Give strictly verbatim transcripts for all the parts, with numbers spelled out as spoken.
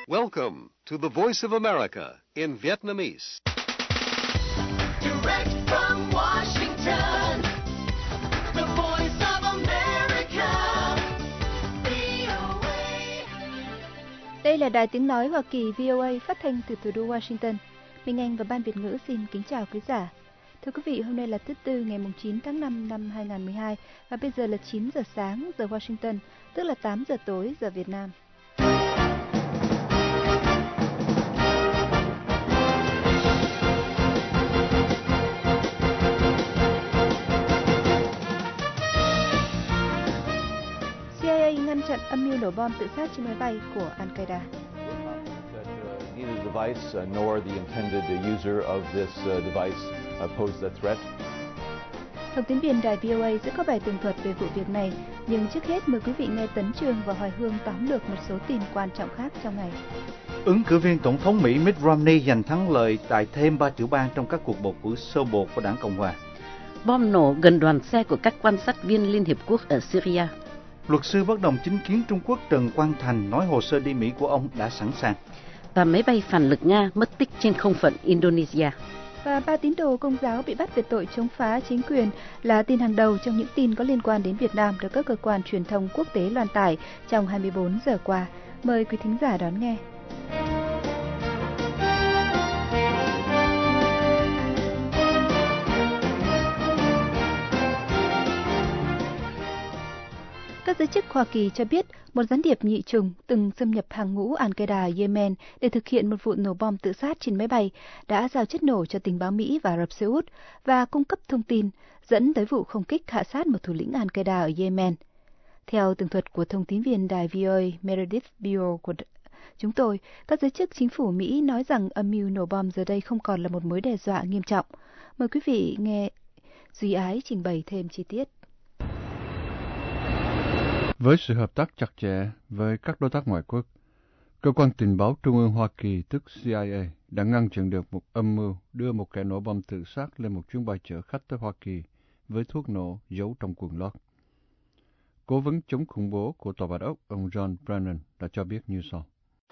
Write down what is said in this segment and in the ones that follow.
Welcome to the Voice of America in Vietnamese. Direct from Washington, the Voice of America, vê o a. Đây là Đài Tiếng Nói Hoa Kỳ vê o a phát thanh từ thủ đô Washington. Minh Anh và Ban Việt ngữ xin kính chào quý giả. Thưa quý vị, hôm nay là thứ Tư ngày chín tháng năm năm hai nghìn không trăm mười hai và bây giờ là chín giờ sáng giờ Washington, tức là tám giờ tối giờ Việt Nam. xê i a ngăn chặn âm mưu nổ bom tự sát trên máy bay của Al-Qaeda. Neither the device uh, nor the intended uh, user of this uh, device uh, posed a threat. Thông tín viên đài vê o a sẽ có bài tường thuật về vụ việc này, nhưng trước hết mời quý vị nghe Tấn Trường và Hoài Hương tóm lược một số tin quan trọng khác trong ngày. Ứng cử viên tổng thống Mỹ Mitt Romney giành thắng lợi tại thêm ba tiểu bang trong các cuộc bầu cử sơ bộ của đảng Cộng hòa. Bom nổ gần đoàn xe của các quan sát viên Liên Hiệp Quốc ở Syria. Luật sư bất đồng chính kiến Trung Quốc Trần Quang Thành nói hồ sơ đi Mỹ của ông đã sẵn sàng. Và máy bay phản lực Nga mất tích trên không phận Indonesia. Và ba tín đồ Công giáo bị bắt về tội chống phá chính quyền là tin hàng đầu trong những tin có liên quan đến Việt Nam được các cơ quan truyền thông quốc tế loan tải trong hai mươi bốn giờ qua. Mời quý thính giả đón nghe. Các giới chức Hoa Kỳ cho biết một gián điệp nhị trùng từng xâm nhập hàng ngũ Al-Qaeda ở Yemen để thực hiện một vụ nổ bom tự sát trên máy bay đã giao chất nổ cho tình báo Mỹ và Ả Rập Xê Út và cung cấp thông tin dẫn tới vụ không kích hạ sát một thủ lĩnh Al-Qaeda ở Yemen. Theo tường thuật của thông tín viên đài vê o a Meredith Beale của chúng tôi, các giới chức chính phủ Mỹ nói rằng âm mưu nổ bom giờ đây không còn là một mối đe dọa nghiêm trọng. Mời quý vị nghe Duy Ái trình bày thêm chi tiết. Với sự hợp tác chặt chẽ với các đối tác ngoại quốc, Cơ quan Tình báo Trung ương Hoa Kỳ tức xê i a đã ngăn chặn được một âm mưu đưa một kẻ nổ bom tự sát lên một chuyến bay chở khách tới Hoa Kỳ với thuốc nổ giấu trong quần lót. Cố vấn chống khủng bố của Tòa Bạch Ốc, ông John Brennan đã cho biết như sau.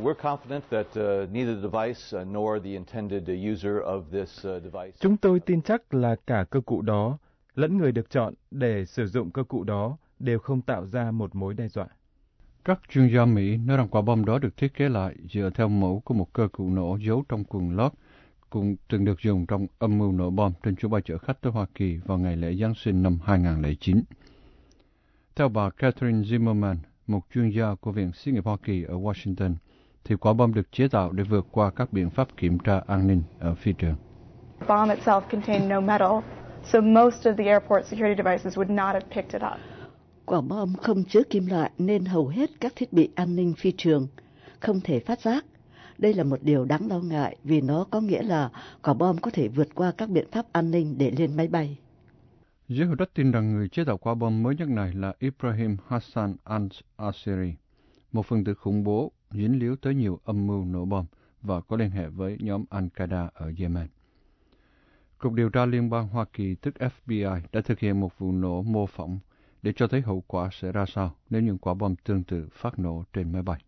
Chúng tôi tin chắc là cả cơ cụ đó lẫn người được chọn để sử dụng cơ cụ đó đều không tạo ra một mối đe dọa. Các chuyên gia Mỹ nói rằng quả bom đó được thiết kế lại dựa theo mẫu của một cơ cụ nổ giấu trong quần lót, cũng từng được dùng trong âm mưu nổ bom trên chuyến bay chở khách tới Hoa Kỳ vào ngày lễ Giáng sinh năm hai nghìn không trăm lẻ chín. Theo bà Catherine Zimmerman, một chuyên gia của Viện Xí nghiệp Hoa Kỳ ở Washington, thì quả bom được chế tạo để vượt qua các biện pháp kiểm tra an ninh ở phi trường. The bomb itself contained no metal, so most of the airport security devices would not have picked it up. Quả bom không chứa kim loại nên hầu hết các thiết bị an ninh phi trường không thể phát giác. Đây là một điều đáng lo ngại vì nó có nghĩa là quả bom có thể vượt qua các biện pháp an ninh để lên máy bay. Giới hữu trách tin rằng người chế tạo quả bom mới nhất này là Ibrahim Hassan al-Asiri, một phần tử khủng bố dính líu tới nhiều âm mưu nổ bom và có liên hệ với nhóm Al-Qaeda ở Yemen. Cục điều tra liên bang Hoa Kỳ tức ép bê i đã thực hiện một vụ nổ mô phỏng để cho thấy hậu quả sẽ ra sao nếu những quả bom tương tự phát nổ trên máy bay.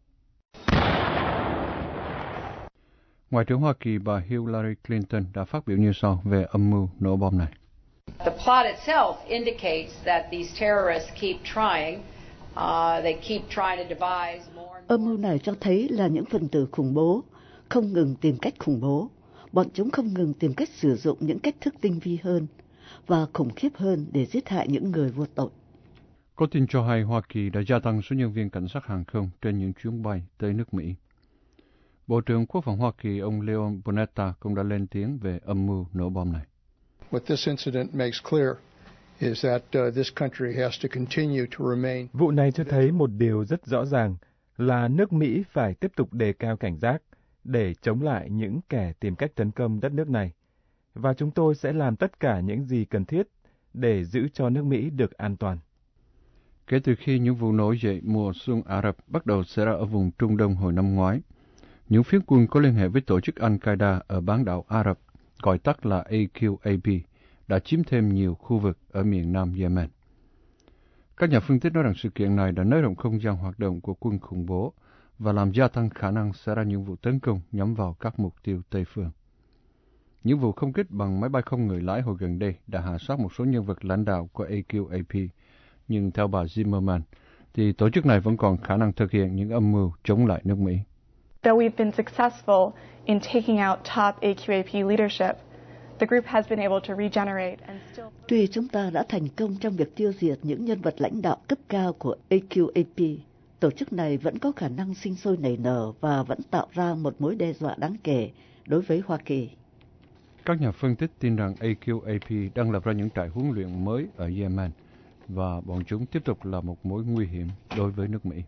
Ngoại trưởng Hoa Kỳ bà Hillary Clinton đã phát biểu như sau về âm mưu nổ bom này. The plot itself indicates that these terrorists keep trying, uh, they keep trying to devise more and more. Âm mưu này cho thấy là những phần tử khủng bố không ngừng tìm cách khủng bố. Bọn chúng không ngừng tìm cách sử dụng những cách thức tinh vi hơn và khủng khiếp hơn để giết hại những người vô tội. Có tin cho hay Hoa Kỳ đã gia tăng số nhân viên cảnh sát hàng không trên những chuyến bay tới nước Mỹ. Bộ trưởng Quốc phòng Hoa Kỳ ông Leon Panetta cũng đã lên tiếng về âm mưu nổ bom này. What this incident makes clear is that uh, this country has to continue to remain. Vụ này cho thấy một điều rất rõ ràng là nước Mỹ phải tiếp tục đề cao cảnh giác để chống lại những kẻ tìm cách tấn công đất nước này. Và chúng tôi sẽ làm tất cả những gì cần thiết để giữ cho nước Mỹ được an toàn. Kể từ khi những vụ nổi dậy mùa xuân Ả Rập bắt đầu xảy ra ở vùng Trung Đông hồi năm ngoái, những phiến quân có liên hệ với tổ chức Al-Qaeda ở bán đảo Ả Rập, gọi tắt là a quy a bê, đã chiếm thêm nhiều khu vực ở miền nam Yemen. Các nhà phân tích nói rằng sự kiện này đã nới rộng không gian hoạt động của quân khủng bố và làm gia tăng khả năng xảy ra những vụ tấn công nhắm vào các mục tiêu Tây phương. Những vụ không kích bằng máy bay không người lái hồi gần đây đã hạ sát một số nhân vật lãnh đạo của A Q A P, nhưng theo bà Zimmerman, thì tổ chức này vẫn còn khả năng thực hiện những âm mưu chống lại nước Mỹ. Though we've been successful in taking out top A Q A P leadership, the group has been able to regenerate and still... Tuy chúng ta đã thành công trong việc tiêu diệt những nhân vật lãnh đạo cấp cao của A Q A P, tổ chức này vẫn có khả năng sinh sôi nảy nở và vẫn tạo ra một mối đe dọa đáng kể đối với Hoa Kỳ. Các nhà phân tích tin rằng A Q A P đang lập ra những trại huấn luyện mới ở Yemen, và bọn chúng tiếp tục là một mối nguy hiểm đối với nước Mỹ.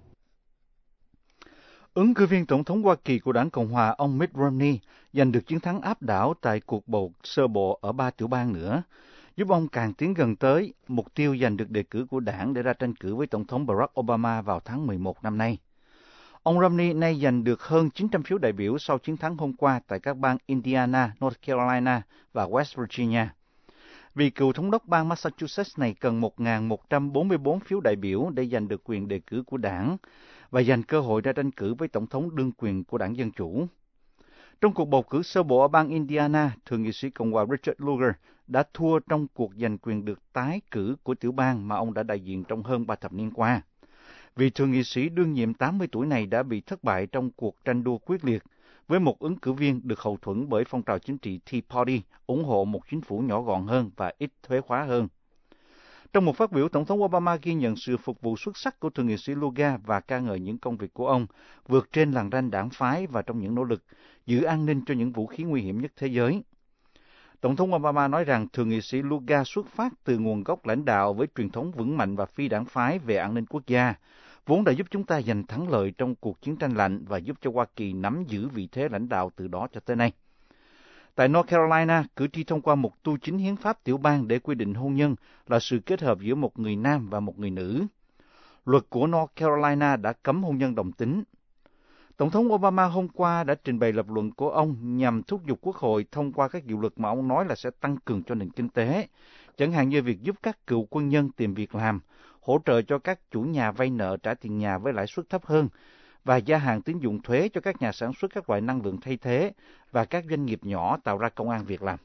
Ứng cử viên tổng thống Hoa Kỳ của đảng Cộng hòa ông Mitt Romney giành được chiến thắng áp đảo tại cuộc bầu sơ bộ ở ba tiểu bang nữa, giúp ông càng tiến gần tới mục tiêu giành được đề cử của đảng để ra tranh cử với Tổng thống Barack Obama vào tháng mười một năm nay. Ông Romney nay giành được hơn chín trăm phiếu đại biểu sau chiến thắng hôm qua tại các bang Indiana, North Carolina và West Virginia. Vì cựu thống đốc bang Massachusetts này cần một nghìn một trăm bốn mươi tư phiếu đại biểu để giành được quyền đề cử của đảng và giành cơ hội ra tranh cử với Tổng thống đương quyền của đảng Dân Chủ. Trong cuộc bầu cử sơ bộ ở bang Indiana, Thượng nghị sĩ Cộng hòa Richard Lugar đã thua trong cuộc giành quyền được tái cử của tiểu bang mà ông đã đại diện trong hơn ba thập niên qua. Vị thượng nghị sĩ đương nhiệm tám mươi tuổi này đã bị thất bại trong cuộc tranh đua quyết liệt với một ứng cử viên được hậu thuẫn bởi phong trào chính trị Tea Party ủng hộ một chính phủ nhỏ gọn hơn và ít thuế khóa hơn. Trong một phát biểu, Tổng thống Obama ghi nhận sự phục vụ xuất sắc của thượng nghị sĩ Lugar và ca ngợi những công việc của ông vượt trên lằn ranh đảng phái và trong những nỗ lực giữ an ninh cho những vũ khí nguy hiểm nhất thế giới. Tổng thống Obama nói rằng thượng nghị sĩ Lugar xuất phát từ nguồn gốc lãnh đạo với truyền thống vững mạnh và phi đảng phái về an ninh quốc gia, vốn đã giúp chúng ta giành thắng lợi trong cuộc chiến tranh lạnh và giúp cho Hoa Kỳ nắm giữ vị thế lãnh đạo từ đó cho tới nay. Tại North Carolina, cử tri thông qua một tu chính hiến pháp tiểu bang để quy định hôn nhân là sự kết hợp giữa một người nam và một người nữ. Luật của North Carolina đã cấm hôn nhân đồng tính. Tổng thống Obama hôm qua đã trình bày lập luận của ông nhằm thúc giục Quốc hội thông qua các dự luật mà ông nói là sẽ tăng cường cho nền kinh tế, chẳng hạn như việc giúp các cựu quân nhân tìm việc làm, hỗ trợ cho các chủ nhà vay nợ trả tiền nhà với lãi suất thấp hơn, và gia hạn tín dụng thuế cho các nhà sản xuất các loại năng lượng thay thế và các doanh nghiệp nhỏ tạo ra công ăn việc làm.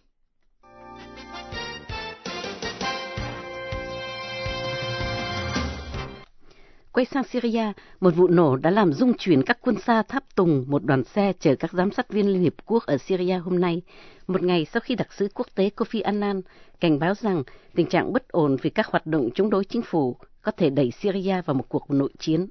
Quay sang Syria, một vụ nổ đã làm rung chuyển các quân xa tháp tùng một đoàn xe chở các giám sát viên Liên Hiệp Quốc ở Syria hôm nay, một ngày sau khi đặc sứ quốc tế Kofi Annan cảnh báo rằng tình trạng bất ổn vì các hoạt động chống đối chính phủ có thể đẩy Syria vào một cuộc nội chiến.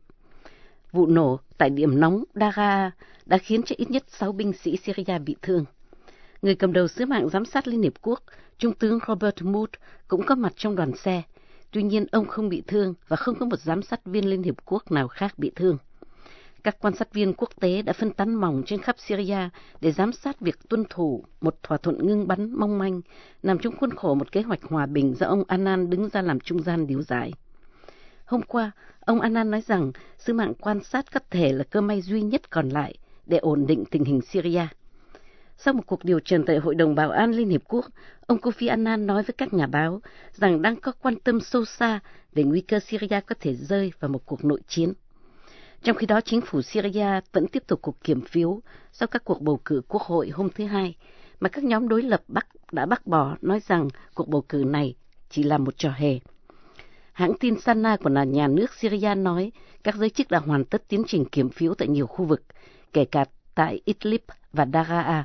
Vụ nổ tại điểm nóng Daraa đã khiến cho ít nhất sáu binh sĩ Syria bị thương. Người cầm đầu sứ mạng giám sát Liên Hiệp Quốc, Trung tướng Robert Mood, cũng có mặt trong đoàn xe. Tuy nhiên, ông không bị thương và không có một giám sát viên Liên Hiệp Quốc nào khác bị thương. Các quan sát viên quốc tế đã phân tán mỏng trên khắp Syria để giám sát việc tuân thủ một thỏa thuận ngưng bắn mong manh, nằm trong khuôn khổ một kế hoạch hòa bình do ông Annan đứng ra làm trung gian điều giải. Hôm qua, ông Annan nói rằng sứ mạng quan sát có thể là cơ may duy nhất còn lại để ổn định tình hình Syria. Sau một cuộc điều trần tại Hội đồng Bảo an Liên Hiệp Quốc, ông Kofi Annan nói với các nhà báo rằng đang có quan tâm sâu xa về nguy cơ Syria có thể rơi vào một cuộc nội chiến. Trong khi đó, chính phủ Syria vẫn tiếp tục cuộc kiểm phiếu sau các cuộc bầu cử quốc hội hôm thứ Hai, mà các nhóm đối lập Bắc đã bác bỏ, nói rằng cuộc bầu cử này chỉ là một trò hề. Hãng tin Sana của nhà nước Syria nói các giới chức đã hoàn tất tiến trình kiểm phiếu tại nhiều khu vực, kể cả tại Idlib và Daraa.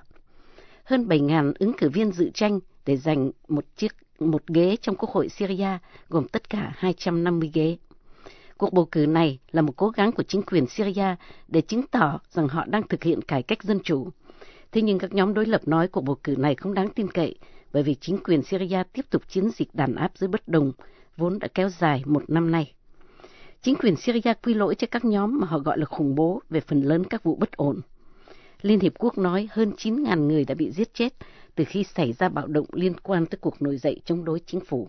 Hơn bảy nghìn ứng cử viên dự tranh để giành một chiếc một ghế trong Quốc hội Syria, gồm tất cả hai trăm năm mươi ghế. Cuộc bầu cử này là một cố gắng của chính quyền Syria để chứng tỏ rằng họ đang thực hiện cải cách dân chủ. Thế nhưng các nhóm đối lập nói cuộc bầu cử này không đáng tin cậy, bởi vì chính quyền Syria tiếp tục chiến dịch đàn áp dưới bất đồng, vốn đã kéo dài một năm nay. Chính quyền Syria quy lỗi cho các nhóm mà họ gọi là khủng bố về phần lớn các vụ bất ổn. Liên Hiệp Quốc nói hơn chín nghìn người đã bị giết chết từ khi xảy ra bạo động liên quan tới cuộc nổi dậy chống đối chính phủ.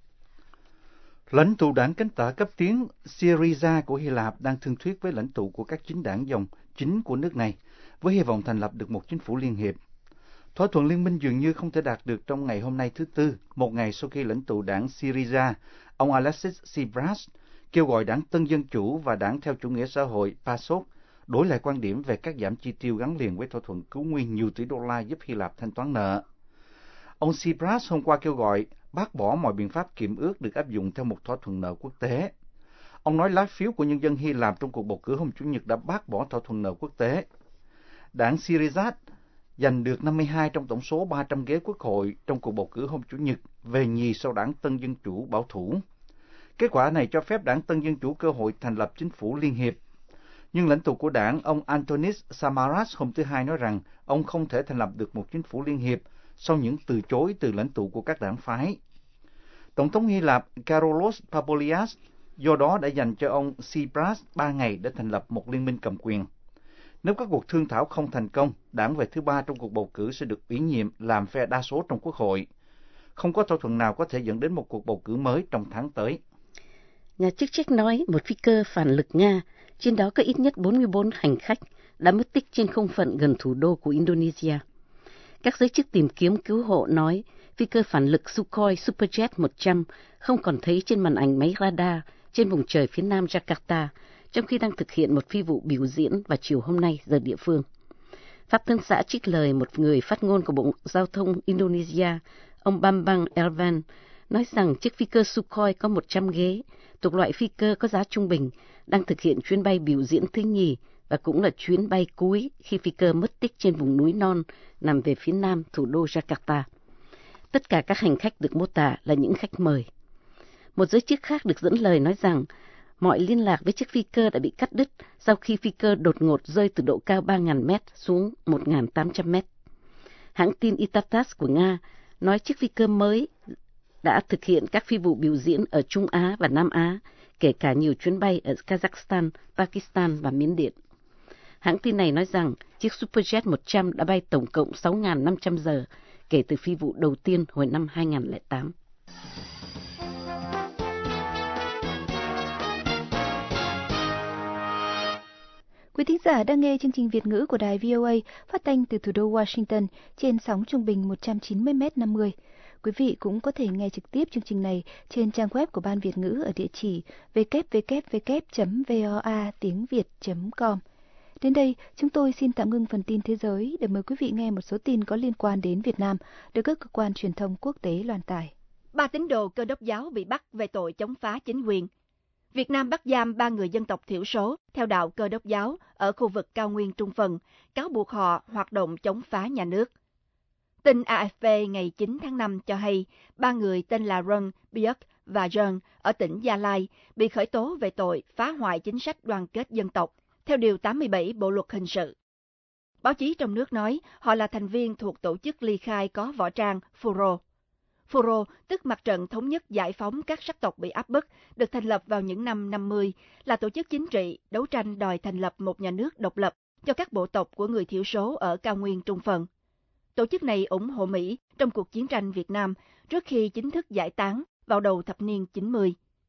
Lãnh tụ đảng cánh tả cấp tiến Syriza của Hy Lạp đang thương thuyết với lãnh tụ của các chính đảng dòng chính của nước này, với hy vọng thành lập được một chính phủ liên hiệp. Thỏa thuận liên minh dường như không thể đạt được trong ngày hôm nay thứ Tư, một ngày sau khi lãnh tụ đảng Syriza, ông Alexis Tsipras, kêu gọi đảng Tân Dân Chủ và đảng theo chủ nghĩa xã hội PASOK đổi lại quan điểm về các giảm chi tiêu gắn liền với thỏa thuận cứu nguyên nhiều tỷ đô la giúp Hy Lạp thanh toán nợ. Ông Tsipras hôm qua kêu gọi bác bỏ mọi biện pháp kiệm ước được áp dụng theo một thỏa thuận nợ quốc tế. Ông nói lá phiếu của nhân dân Hy Lạp trong cuộc bầu cử hôm Chủ nhật đã bác bỏ thỏa thuận nợ quốc tế. Đảng Syriza giành được năm mươi hai trong tổng số ba trăm ghế quốc hội trong cuộc bầu cử hôm Chủ nhật, về nhì sau đảng Tân Dân Chủ bảo thủ. Kết quả này cho phép đảng Tân Dân Chủ cơ hội thành lập chính phủ liên hiệp. Nhưng lãnh tụ của đảng, ông Antonis Samaras hôm thứ Hai nói rằng ông không thể thành lập được một chính phủ liên hiệp sau những từ chối từ lãnh tụ của các đảng phái. Tổng thống Hy Lạp Karolos Papoulias do đó đã dành cho ông Tsipras ba ngày để thành lập một liên minh cầm quyền. Nếu các cuộc thương thảo không thành công, đảng về thứ ba trong cuộc bầu cử sẽ được ủy nhiệm làm phe đa số trong quốc hội. Không có thỏa thuận nào có thể dẫn đến một cuộc bầu cử mới trong tháng tới. Nhà chức trách nói một phi cơ phản lực Nga, trên đó có ít nhất bốn mươi bốn hành khách, đã mất tích trên không phận gần thủ đô của Indonesia. Các giới chức tìm kiếm cứu hộ nói phi cơ phản lực Sukhoi Superjet một trăm không còn thấy trên màn ảnh máy radar trên vùng trời phía nam Jakarta, trong khi đang thực hiện một phi vụ biểu diễn vào chiều hôm nay giờ địa phương. Pháp Thân xã trích lời một người phát ngôn của Bộ Giao thông Indonesia, ông Bambang Elvan, nói rằng chiếc phi cơ Sukhoi có một trăm ghế, thuộc loại phi cơ có giá trung bình, đang thực hiện chuyến bay biểu diễn thứ nhì và cũng là chuyến bay cuối khi phi cơ mất tích trên vùng núi non nằm về phía nam thủ đô Jakarta. Tất cả các hành khách được mô tả là những khách mời. Một giới chức khác được dẫn lời nói rằng mọi liên lạc với chiếc phi cơ đã bị cắt đứt sau khi phi cơ đột ngột rơi từ độ cao ba nghìn mét xuống một nghìn tám trăm mét. Hãng tin Itatas của Nga nói chiếc phi cơ mới đã thực hiện các phi vụ biểu diễn ở Trung Á và Nam Á, kể cả nhiều chuyến bay ở Kazakhstan, Pakistan và Miến Điện. Hãng tin này nói rằng chiếc Superjet một trăm đã bay tổng cộng sáu nghìn năm trăm giờ kể từ phi vụ đầu tiên hồi năm hai nghìn lẻ tám. Quý thính giả đang nghe chương trình Việt ngữ của đài vê o a phát thanh từ thủ đô Washington trên sóng trung bình một trăm chín mươi mét năm mươi. Quý vị cũng có thể nghe trực tiếp chương trình này trên trang web của Ban Việt ngữ ở địa chỉ w w w chấm voa tiếng việt chấm com. Đến đây, chúng tôi xin tạm ngưng phần tin thế giới để mời quý vị nghe một số tin có liên quan đến Việt Nam được các cơ quan truyền thông quốc tế loan tải. Ba tín đồ Cơ đốc giáo bị bắt về tội chống phá chính quyền. Việt Nam bắt giam ba người dân tộc thiểu số theo đạo Cơ đốc giáo ở khu vực cao nguyên Trung Phần, cáo buộc họ hoạt động chống phá nhà nước. Tin a ép pê ngày chín tháng năm cho hay ba người tên là Rân, Biếc và Jơn ở tỉnh Gia Lai bị khởi tố về tội phá hoại chính sách đoàn kết dân tộc theo Điều tám mươi bảy Bộ Luật Hình sự. Báo chí trong nước nói họ là thành viên thuộc tổ chức ly khai có võ trang Phuro. Phuro, tức Mặt trận Thống nhất Giải phóng các sắc tộc bị áp bức, được thành lập vào những năm năm mươi, là tổ chức chính trị đấu tranh đòi thành lập một nhà nước độc lập cho các bộ tộc của người thiểu số ở cao nguyên Trung Phần. Tổ chức này ủng hộ Mỹ trong cuộc chiến tranh Việt Nam trước khi chính thức giải tán vào đầu thập niên chín mươi.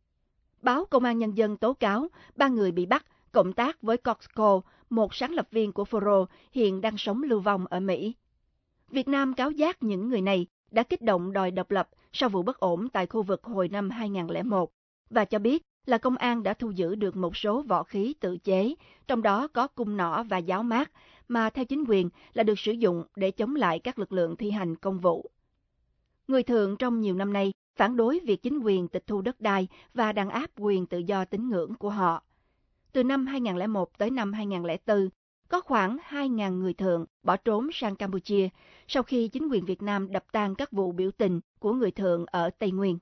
Báo Công an Nhân dân tố cáo ba người bị bắt cộng tác với Costco, một sáng lập viên của Phuro hiện đang sống lưu vong ở Mỹ. Việt Nam cáo giác những người này đã kích động đòi độc lập sau vụ bất ổn tại khu vực hồi năm hai nghìn lẻ một và cho biết là công an đã thu giữ được một số võ khí tự chế, trong đó có cung nỏ và giáo mát, mà theo chính quyền là được sử dụng để chống lại các lực lượng thi hành công vụ. Người thường trong nhiều năm nay phản đối việc chính quyền tịch thu đất đai và đàn áp quyền tự do tín ngưỡng của họ. Từ năm hai nghìn lẻ một tới năm hai nghìn lẻ bốn, có khoảng hai nghìn người thường bỏ trốn sang Campuchia sau khi chính quyền Việt Nam đập tan các vụ biểu tình của người thường ở Tây Nguyên.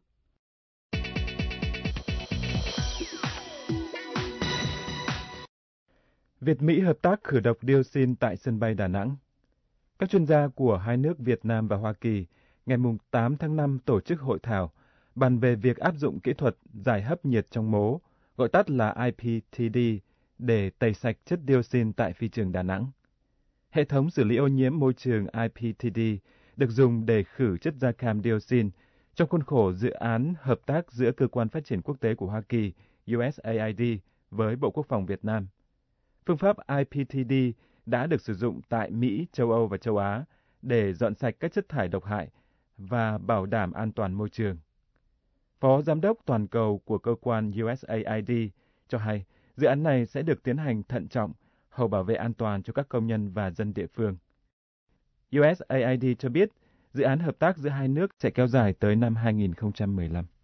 Việt-Mỹ hợp tác khử độc dioxin tại sân bay Đà Nẵng. Các chuyên gia của hai nước Việt Nam và Hoa Kỳ ngày tám tháng năm tổ chức hội thảo bàn về việc áp dụng kỹ thuật giải hấp nhiệt trong mố, gọi tắt là i pê tê đê, để tẩy sạch chất dioxin tại phi trường Đà Nẵng. Hệ thống xử lý ô nhiễm môi trường i pê tê đê được dùng để khử chất da cam dioxin trong khuôn khổ dự án hợp tác giữa Cơ quan Phát triển Quốc tế của Hoa Kỳ u ét a i đê với Bộ Quốc phòng Việt Nam. Phương pháp i pê tê đê đã được sử dụng tại Mỹ, châu Âu và châu Á để dọn sạch các chất thải độc hại và bảo đảm an toàn môi trường. Phó Giám đốc toàn cầu của cơ quan u ét a i đê cho hay dự án này sẽ được tiến hành thận trọng, hầu bảo vệ an toàn cho các công nhân và dân địa phương. u ét a i đê cho biết dự án hợp tác giữa hai nước sẽ kéo dài tới năm hai nghìn không trăm mười lăm.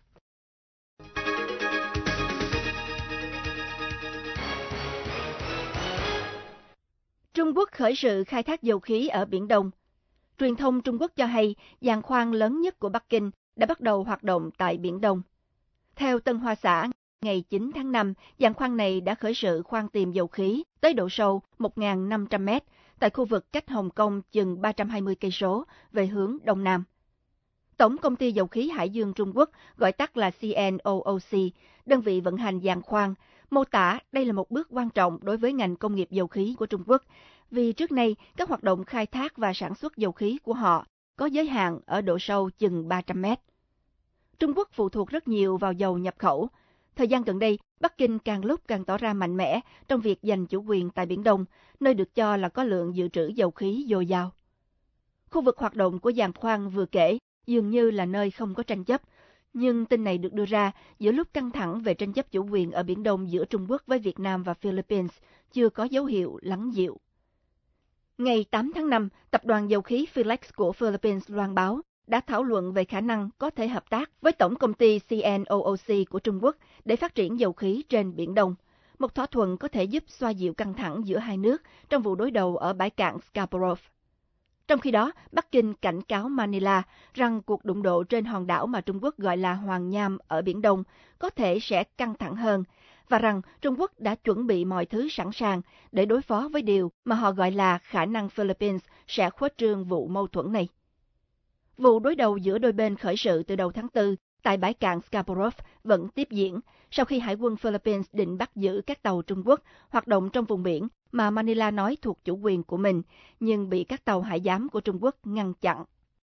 Trung Quốc khởi sự khai thác dầu khí ở Biển Đông. Truyền thông Trung Quốc cho hay giàn khoan lớn nhất của Bắc Kinh đã bắt đầu hoạt động tại Biển Đông. Theo Tân Hoa Xã, ngày chín tháng năm, giàn khoan này đã khởi sự khoan tìm dầu khí tới độ sâu một nghìn năm trăm mét tại khu vực cách Hồng Kông chừng ba trăm hai mươi cây số về hướng đông nam. Tổng công ty dầu khí Hải dương Trung Quốc, gọi tắt là xê en o o xê, đơn vị vận hành giàn khoan, mô tả đây là một bước quan trọng đối với ngành công nghiệp dầu khí của Trung Quốc, vì trước nay các hoạt động khai thác và sản xuất dầu khí của họ có giới hạn ở độ sâu chừng ba trăm mét. Trung Quốc phụ thuộc rất nhiều vào dầu nhập khẩu. Thời gian gần đây, Bắc Kinh càng lúc càng tỏ ra mạnh mẽ trong việc giành chủ quyền tại Biển Đông, nơi được cho là có lượng dự trữ dầu khí dồi dào. Khu vực hoạt động của giàn khoan vừa kể dường như là nơi không có tranh chấp, nhưng tin này được đưa ra giữa lúc căng thẳng về tranh chấp chủ quyền ở Biển Đông giữa Trung Quốc với Việt Nam và Philippines chưa có dấu hiệu lắng dịu. Ngày tám tháng năm, tập đoàn dầu khí Philex của Philippines loan báo đã thảo luận về khả năng có thể hợp tác với tổng công ty xê en o o xê của Trung Quốc để phát triển dầu khí trên Biển Đông. Một thỏa thuận có thể giúp xoa dịu căng thẳng giữa hai nước trong vụ đối đầu ở bãi cạn Scarborough. Trong khi đó, Bắc Kinh cảnh cáo Manila rằng cuộc đụng độ trên hòn đảo mà Trung Quốc gọi là Hoàng Nham ở Biển Đông có thể sẽ căng thẳng hơn, và rằng Trung Quốc đã chuẩn bị mọi thứ sẵn sàng để đối phó với điều mà họ gọi là khả năng Philippines sẽ khuếch trương vụ mâu thuẫn này. Vụ đối đầu giữa đôi bên khởi sự từ đầu tháng tư tại bãi cạn Scarborough vẫn tiếp diễn sau khi Hải quân Philippines định bắt giữ các tàu Trung Quốc hoạt động trong vùng biển mà Manila nói thuộc chủ quyền của mình, nhưng bị các tàu hải giám của Trung Quốc ngăn chặn.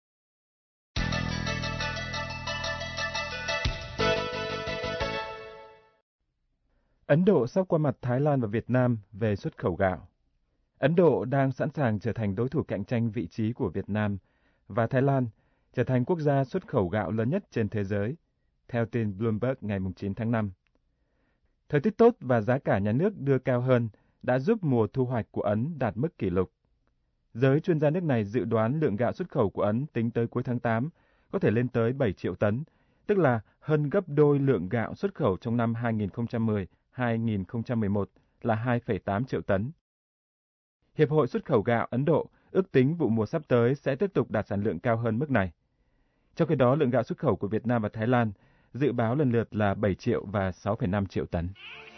Ấn Độ sắp qua mặt Thái Lan và Việt Nam về xuất khẩu gạo. Ấn Độ đang sẵn sàng trở thành đối thủ cạnh tranh vị trí của Việt Nam và Thái Lan trở thành quốc gia xuất khẩu gạo lớn nhất trên thế giới, theo tin Bloomberg ngày chín tháng năm. Thời tiết tốt và giá cả nhà nước đưa cao hơn đã giúp mùa thu hoạch của Ấn đạt mức kỷ lục. Giới chuyên gia nước này dự đoán lượng gạo xuất khẩu của Ấn tính tới cuối tháng tám có thể lên tới bảy triệu tấn, tức là hơn gấp đôi lượng gạo xuất khẩu trong năm hai nghìn không trăm mười đến hai nghìn không trăm mười một là hai phẩy tám triệu tấn. Hiệp hội xuất khẩu gạo Ấn Độ ước tính vụ mùa sắp tới sẽ tiếp tục đạt sản lượng cao hơn mức này. Trong khi đó, lượng gạo xuất khẩu của Việt Nam và Thái Lan dự báo lần lượt là bảy triệu và sáu phẩy năm triệu tấn.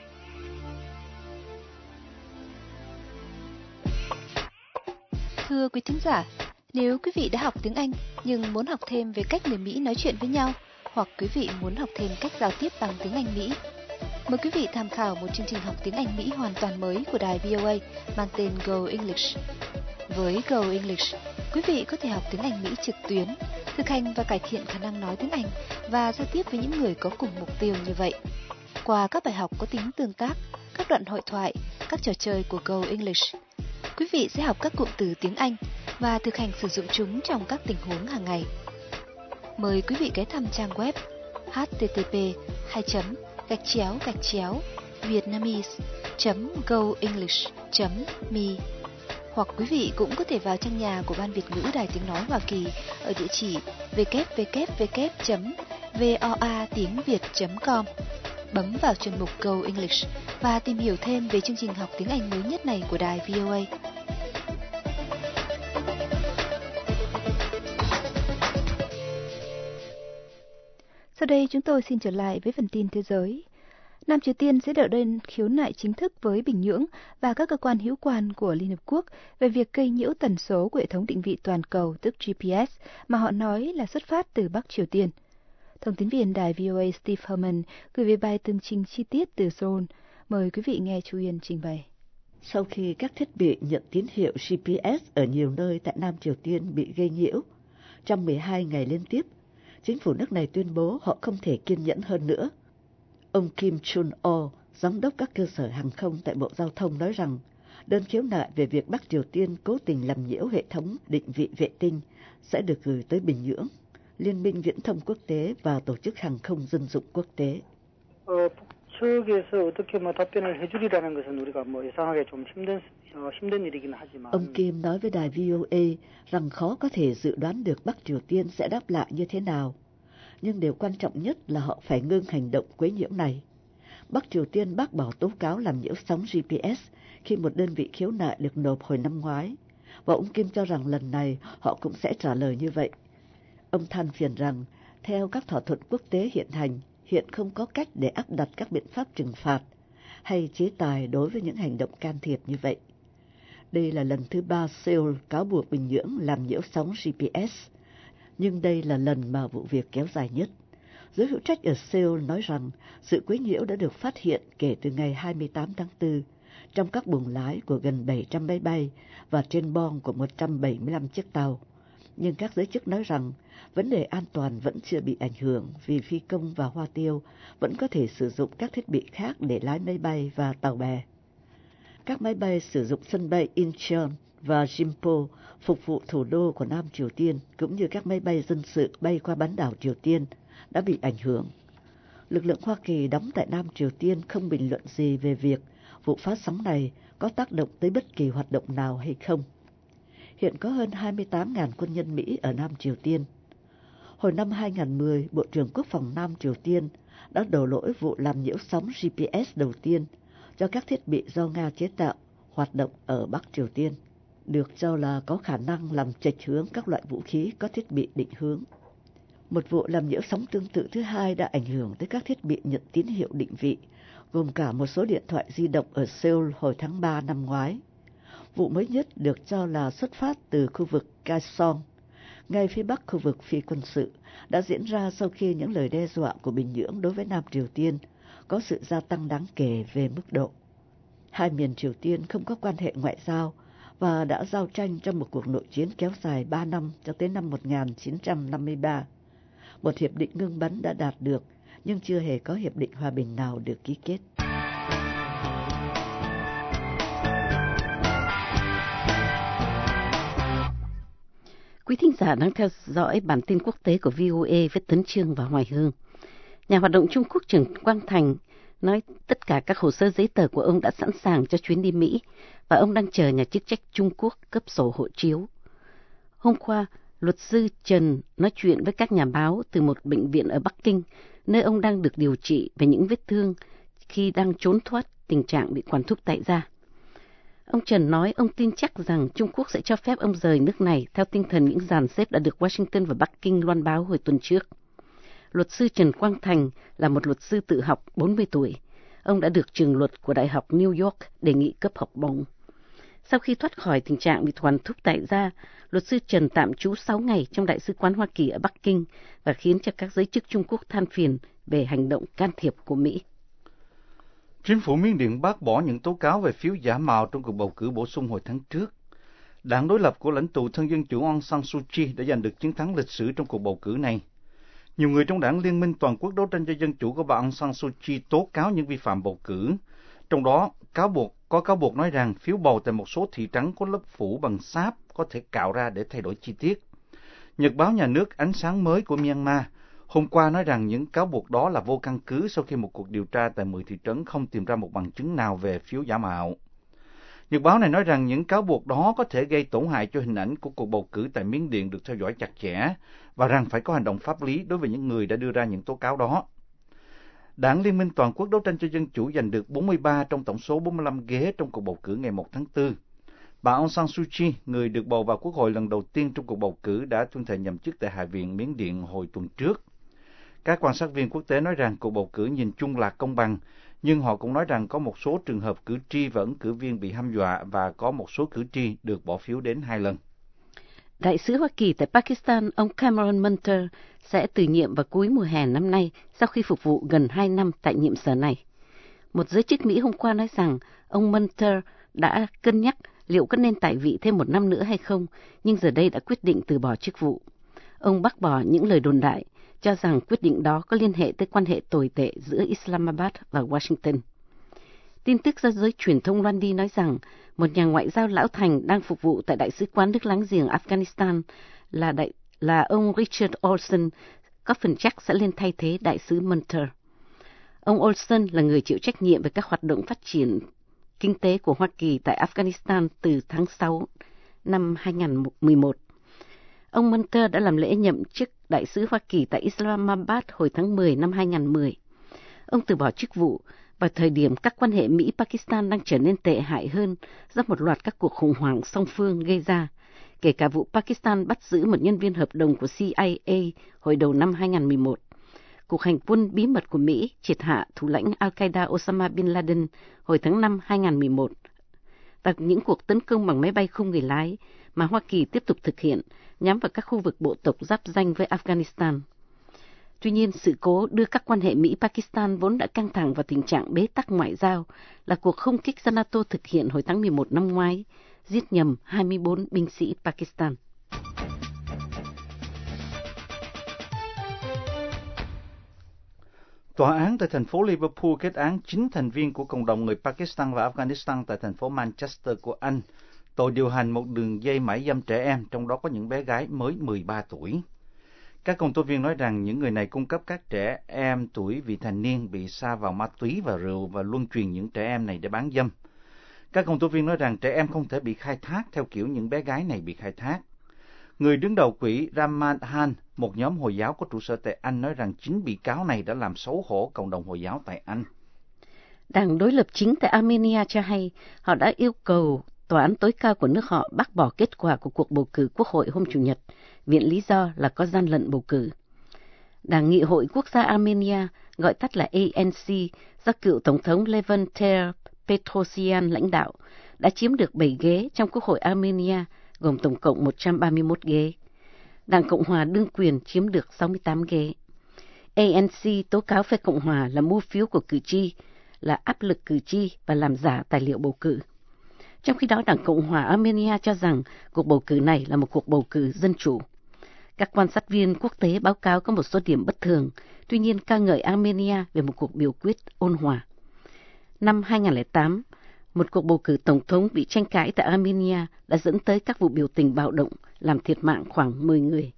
Thưa quý thính giả, nếu quý vị đã học tiếng Anh nhưng muốn học thêm về cách người Mỹ nói chuyện với nhau, hoặc quý vị muốn học thêm cách giao tiếp bằng tiếng Anh Mỹ, mời quý vị tham khảo một chương trình học tiếng Anh Mỹ hoàn toàn mới của đài vê o a mang tên Go English. Với Go English, quý vị có thể học tiếng Anh Mỹ trực tuyến, thực hành và cải thiện khả năng nói tiếng Anh và giao tiếp với những người có cùng mục tiêu như vậy. Qua các bài học có tính tương tác, các đoạn hội thoại, các trò chơi của Go English, quý vị sẽ học các cụm từ tiếng Anh và thực hành sử dụng chúng trong các tình huống hàng ngày. Mời quý vị ghé thăm trang web h t t p hai gạch chéo gạch chéo vietnamese chấm go english chấm me, hoặc quý vị cũng có thể vào trang nhà của Ban Việt ngữ Đài Tiếng Nói Hoa Kỳ ở địa chỉ w w w chấm voa tiếng việt chấm com, bấm vào chuyên mục Go English và tìm hiểu thêm về chương trình học tiếng Anh mới nhất này của đài vê o a. Sau đây chúng tôi xin trở lại với phần tin thế giới. Nam Triều Tiên sẽ đỡ đơn khiếu nại chính thức với Bình Nhưỡng và các cơ quan hữu quan của Liên Hợp Quốc về việc gây nhiễu tần số của hệ thống định vị toàn cầu, tức G P S, mà họ nói là xuất phát từ Bắc Triều Tiên. Thông tín viên đài vê o a Steve Herman gửi về bài tường trình chi tiết từ Seoul. Mời quý vị nghe Chu Yên trình bày. Sau khi các thiết bị nhận tín hiệu G P S ở nhiều nơi tại Nam Triều Tiên bị gây nhiễu, trong mười hai ngày liên tiếp, chính phủ nước này tuyên bố họ không thể kiên nhẫn hơn nữa. Ông Kim Chun-o, giám đốc các cơ sở hàng không tại Bộ Giao thông nói rằng, đơn khiếu nại về việc Bắc Triều Tiên cố tình làm nhiễu hệ thống định vị vệ tinh sẽ được gửi tới Bình Nhưỡng, Liên minh Viễn thông Quốc tế và Tổ chức Hàng không Dân dụng Quốc tế. Ông Kim nói với đài vê o a rằng khó có thể dự đoán được Bắc Triều Tiên sẽ đáp lại như thế nào. Nhưng điều quan trọng nhất là họ phải ngưng hành động quấy nhiễu này. Bắc Triều Tiên bác bỏ tố cáo làm nhiễu sóng giê pê ét khi một đơn vị khiếu nại được nộp hồi năm ngoái, và ông Kim cho rằng lần này họ cũng sẽ trả lời như vậy. Ông than phiền rằng, theo các thỏa thuận quốc tế hiện hành, hiện không có cách để áp đặt các biện pháp trừng phạt hay chế tài đối với những hành động can thiệp như vậy. Đây là lần thứ ba Seoul cáo buộc Bình Nhưỡng làm nhiễu sóng giê pê ét, nhưng đây là lần mà vụ việc kéo dài nhất. Giới hữu trách ở Seoul nói rằng sự quấy nhiễu đã được phát hiện kể từ ngày hai mươi tám tháng tư trong các buồng lái của gần bảy trăm máy bay và trên boong của một trăm bảy mươi lăm chiếc tàu. Nhưng các giới chức nói rằng vấn đề an toàn vẫn chưa bị ảnh hưởng vì phi công và hoa tiêu vẫn có thể sử dụng các thiết bị khác để lái máy bay và tàu bè. Các máy bay sử dụng sân bay Incheon và Gimpo phục vụ thủ đô của Nam Triều Tiên, cũng như các máy bay dân sự bay qua bán đảo Triều Tiên, đã bị ảnh hưởng. Lực lượng Hoa Kỳ đóng tại Nam Triều Tiên không bình luận gì về việc vụ phát sóng này có tác động tới bất kỳ hoạt động nào hay không. Hiện có hơn hai mươi tám nghìn quân nhân Mỹ ở Nam Triều Tiên. Hồi năm hai nghìn mười, Bộ trưởng Quốc phòng Nam Triều Tiên đã đổ lỗi vụ làm nhiễu sóng giê pê ét đầu tiên cho các thiết bị do Nga chế tạo hoạt động ở Bắc Triều Tiên, được cho là có khả năng làm chệch hướng các loại vũ khí có thiết bị định hướng. Một vụ làm nhiễu sóng tương tự thứ hai đã ảnh hưởng tới các thiết bị nhận tín hiệu định vị, gồm cả một số điện thoại di động ở Seoul hồi tháng ba năm ngoái. Vụ mới nhất được cho là xuất phát từ khu vực Kaesong, ngay phía bắc khu vực phi quân sự, đã diễn ra sau khi những lời đe dọa của Bình Nhưỡng đối với Nam Triều Tiên có sự gia tăng đáng kể về mức độ. Hai miền Triều Tiên không có quan hệ ngoại giao và đã giao tranh trong một cuộc nội chiến kéo dài ba năm cho tới năm một nghìn chín trăm năm mươi ba. Một hiệp định ngưng bắn đã đạt được, nhưng chưa hề có hiệp định hòa bình nào được ký kết. Quý thính giả đang theo dõi bản tin quốc tế của vê o a với Tấn Chương và Hoài Hương. Nhà hoạt động Trung Quốc Trần Quang Thành nói tất cả các hồ sơ giấy tờ của ông đã sẵn sàng cho chuyến đi Mỹ và ông đang chờ nhà chức trách Trung Quốc cấp sổ hộ chiếu. Hôm qua, luật sư Trần nói chuyện với các nhà báo từ một bệnh viện ở Bắc Kinh, nơi ông đang được điều trị về những vết thương khi đang trốn thoát tình trạng bị quản thúc tại gia. Ông Trần nói ông tin chắc rằng Trung Quốc sẽ cho phép ông rời nước này theo tinh thần những dàn xếp đã được Washington và Bắc Kinh loan báo hồi tuần trước. Luật sư Trần Quang Thành là một luật sư tự học bốn mươi tuổi. Ông đã được trường luật của Đại học New York đề nghị cấp học bổng. Sau khi thoát khỏi tình trạng bị quản thúc tại gia, luật sư Trần tạm trú sáu ngày trong Đại sứ quán Hoa Kỳ ở Bắc Kinh và khiến cho các giới chức Trung Quốc than phiền về hành động can thiệp của Mỹ. Chính phủ Miến Điện bác bỏ những tố cáo về phiếu giả mạo trong cuộc bầu cử bổ sung hồi tháng trước. Đảng đối lập của lãnh tụ thân dân chủ Aung San Suu Kyi đã giành được chiến thắng lịch sử trong cuộc bầu cử này. Nhiều người trong đảng Liên minh Toàn quốc đấu tranh cho dân chủ của bà Aung San Suu Kyi tố cáo những vi phạm bầu cử. Trong đó, cáo buộc có cáo buộc nói rằng phiếu bầu tại một số thị trấn có lớp phủ bằng sáp có thể cạo ra để thay đổi chi tiết. Nhật báo nhà nước Ánh sáng mới của Myanmar hôm qua nói rằng những cáo buộc đó là vô căn cứ sau khi một cuộc điều tra tại mười thị trấn không tìm ra một bằng chứng nào về phiếu giả mạo. Nhật báo này nói rằng những cáo buộc đó có thể gây tổn hại cho hình ảnh của cuộc bầu cử tại Miến Điện được theo dõi chặt chẽ và rằng phải có hành động pháp lý đối với những người đã đưa ra những tố cáo đó. Đảng Liên minh Toàn quốc đấu tranh cho dân chủ giành được bốn mươi ba trong tổng số bốn mươi lăm ghế trong cuộc bầu cử ngày một tháng tư. Bà Aung San Suu Kyi, người được bầu vào quốc hội lần đầu tiên trong cuộc bầu cử, đã tuyên thệ nhậm chức tại Hạ viện Miến Điện hồi tuần trước. Các quan sát viên quốc tế nói rằng cuộc bầu cử nhìn chung là công bằng, nhưng họ cũng nói rằng có một số trường hợp cử tri và ứng cử viên bị hăm dọa và có một số cử tri được bỏ phiếu đến hai lần. Đại sứ Hoa Kỳ tại Pakistan, ông Cameron Munter, sẽ từ nhiệm vào cuối mùa hè năm nay sau khi phục vụ gần hai năm tại nhiệm sở này. Một giới chức Mỹ hôm qua nói rằng ông Munter đã cân nhắc liệu có nên tại vị thêm một năm nữa hay không, nhưng giờ đây đã quyết định từ bỏ chức vụ. Ông bác bỏ những lời đồn đại, cho rằng quyết định đó có liên hệ tới quan hệ tồi tệ giữa Islamabad và Washington. Tin tức do giới truyền thông loan đi nói rằng một nhà ngoại giao lão thành đang phục vụ tại Đại sứ quán nước láng giềng Afghanistan là, đại, là ông Richard Olson có phần chắc sẽ lên thay thế Đại sứ Munter. Ông Olson là người chịu trách nhiệm về các hoạt động phát triển kinh tế của Hoa Kỳ tại Afghanistan từ tháng sáu năm hai nghìn không trăm mười một. Ông Munter đã làm lễ nhậm chức đại sứ Hoa Kỳ tại Islamabad hồi tháng mười năm hai nghìn không trăm mười. Ông từ bỏ chức vụ vào thời điểm các quan hệ Mỹ-Pakistan đang trở nên tệ hại hơn do một loạt các cuộc khủng hoảng song phương gây ra, kể cả vụ Pakistan bắt giữ một nhân viên hợp đồng của C I A hồi đầu năm hai nghìn không trăm mười một, cuộc hành quân bí mật của Mỹ triệt hạ thủ lãnh Al-Qaeda Osama Bin Laden hồi tháng năm hai nghìn không trăm mười một, và những cuộc tấn công bằng máy bay không người lái mà Hoa Kỳ tiếp tục thực hiện nhắm vào các khu vực bộ tộc giáp ranh với Afghanistan. Tuy nhiên, sự cố đưa các quan hệ Mỹ-Pakistan vốn đã căng thẳng vào tình trạng bế tắc ngoại giao là cuộc không kích do NATO thực hiện hồi tháng mười một năm ngoái, giết nhầm hai mươi bốn binh sĩ Pakistan. Tòa án tại thành phố Liverpool kết án chín thành viên của cộng đồng người Pakistan và Afghanistan tại thành phố Manchester của Anh, tội điều hành một đường dây mại dâm trẻ em, trong đó có những bé gái mới mười ba tuổi. Các công tố viên nói rằng những người này cung cấp các trẻ em tuổi vị thành niên bị sa vào ma túy và rượu và luân truyền những trẻ em này để bán dâm. Các công tố viên nói rằng trẻ em không thể bị khai thác theo kiểu những bé gái này bị khai thác. Người đứng đầu quỹ Ramadan, một nhóm Hồi giáo có trụ sở tại Anh, nói rằng chính bị cáo này đã làm xấu hổ cộng đồng Hồi giáo tại Anh. Đảng đối lập chính tại Armenia cho hay họ đã yêu cầu tòa án tối cao của nước họ bác bỏ kết quả của cuộc bầu cử quốc hội hôm Chủ nhật, viện lý do là có gian lận bầu cử. Đảng Nghị hội Quốc gia Armenia, gọi tắt là A N C, do cựu Tổng thống Levent Petrosyan lãnh đạo, đã chiếm được bảy ghế trong Quốc hội Armenia, gồm tổng cộng một trăm ba mươi mốt ghế. Đảng Cộng hòa đương quyền chiếm được sáu mươi tám ghế. A N C tố cáo phe Cộng hòa là mua phiếu của cử tri, là áp lực cử tri và làm giả tài liệu bầu cử. Trong khi đó, Đảng Cộng hòa Armenia cho rằng cuộc bầu cử này là một cuộc bầu cử dân chủ. Các quan sát viên quốc tế báo cáo có một số điểm bất thường, tuy nhiên ca ngợi Armenia về một cuộc biểu quyết ôn hòa. Năm hai nghìn không trăm lẻ tám, một cuộc bầu cử tổng thống bị tranh cãi tại Armenia đã dẫn tới các vụ biểu tình bạo động, làm thiệt mạng khoảng mười người.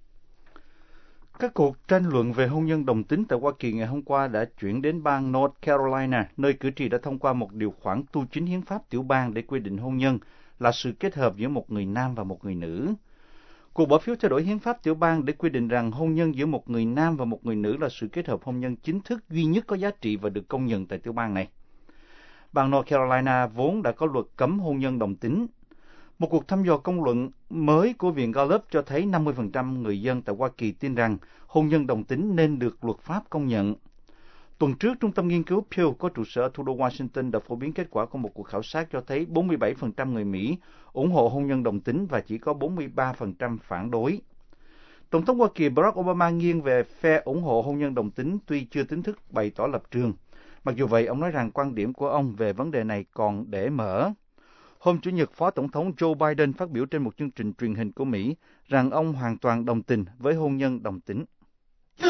Các cuộc tranh luận về hôn nhân đồng tính tại Hoa Kỳ ngày hôm qua đã chuyển đến bang North Carolina, nơi cử tri đã thông qua một điều khoản tu chính hiến pháp tiểu bang để quy định hôn nhân là sự kết hợp giữa một người nam và một người nữ. Cuộc bỏ phiếu thay đổi hiến pháp tiểu bang để quy định rằng hôn nhân giữa một người nam và một người nữ là sự kết hợp hôn nhân chính thức duy nhất có giá trị và được công nhận tại tiểu bang này. Bang North Carolina vốn đã có luật cấm hôn nhân đồng tính. Một cuộc thăm dò công luận mới của Viện Gallup cho thấy năm mươi phần trăm người dân tại Hoa Kỳ tin rằng hôn nhân đồng tính nên được luật pháp công nhận. Tuần trước, Trung tâm Nghiên cứu Pew có trụ sở ở thủ đô Washington đã phổ biến kết quả của một cuộc khảo sát cho thấy bốn mươi bảy phần trăm người Mỹ ủng hộ hôn nhân đồng tính và chỉ có bốn mươi ba phần trăm phản đối. Tổng thống Hoa Kỳ Barack Obama nghiêng về phe ủng hộ hôn nhân đồng tính tuy chưa chính thức bày tỏ lập trường. Mặc dù vậy, ông nói rằng quan điểm của ông về vấn đề này còn để mở. Hôm Chủ nhật, Phó Tổng thống Joe Biden phát biểu trên một chương trình truyền hình của Mỹ rằng ông hoàn toàn đồng tình với hôn nhân đồng tính. The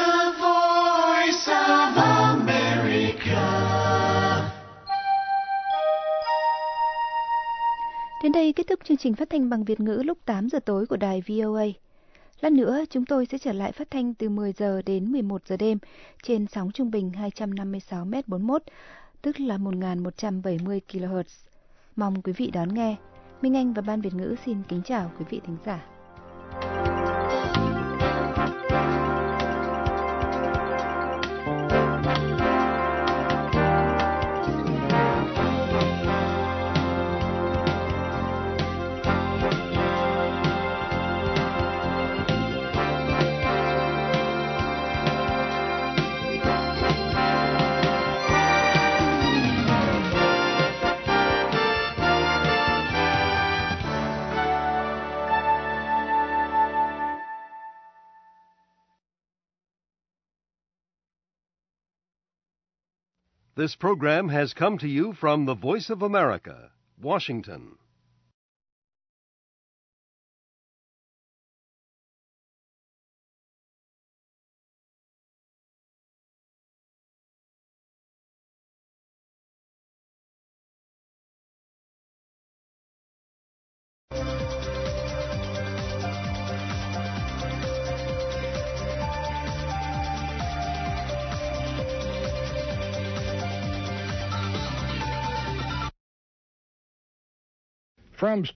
Voice of America. Đến đây kết thúc chương trình phát thanh bằng Việt ngữ lúc tám giờ tối của đài V O A. Lát nữa chúng tôi sẽ trở lại phát thanh từ mười giờ đến mười một giờ đêm trên sóng trung bình hai trăm năm mươi sáu mét bốn mươi mốt, tức là một nghìn một trăm bảy mươi ki lô héc. Mong quý vị đón nghe. Minh Anh và Ban Việt ngữ xin kính chào quý vị thính giả. This program has come to you from the Voice of America, Washington. Trump's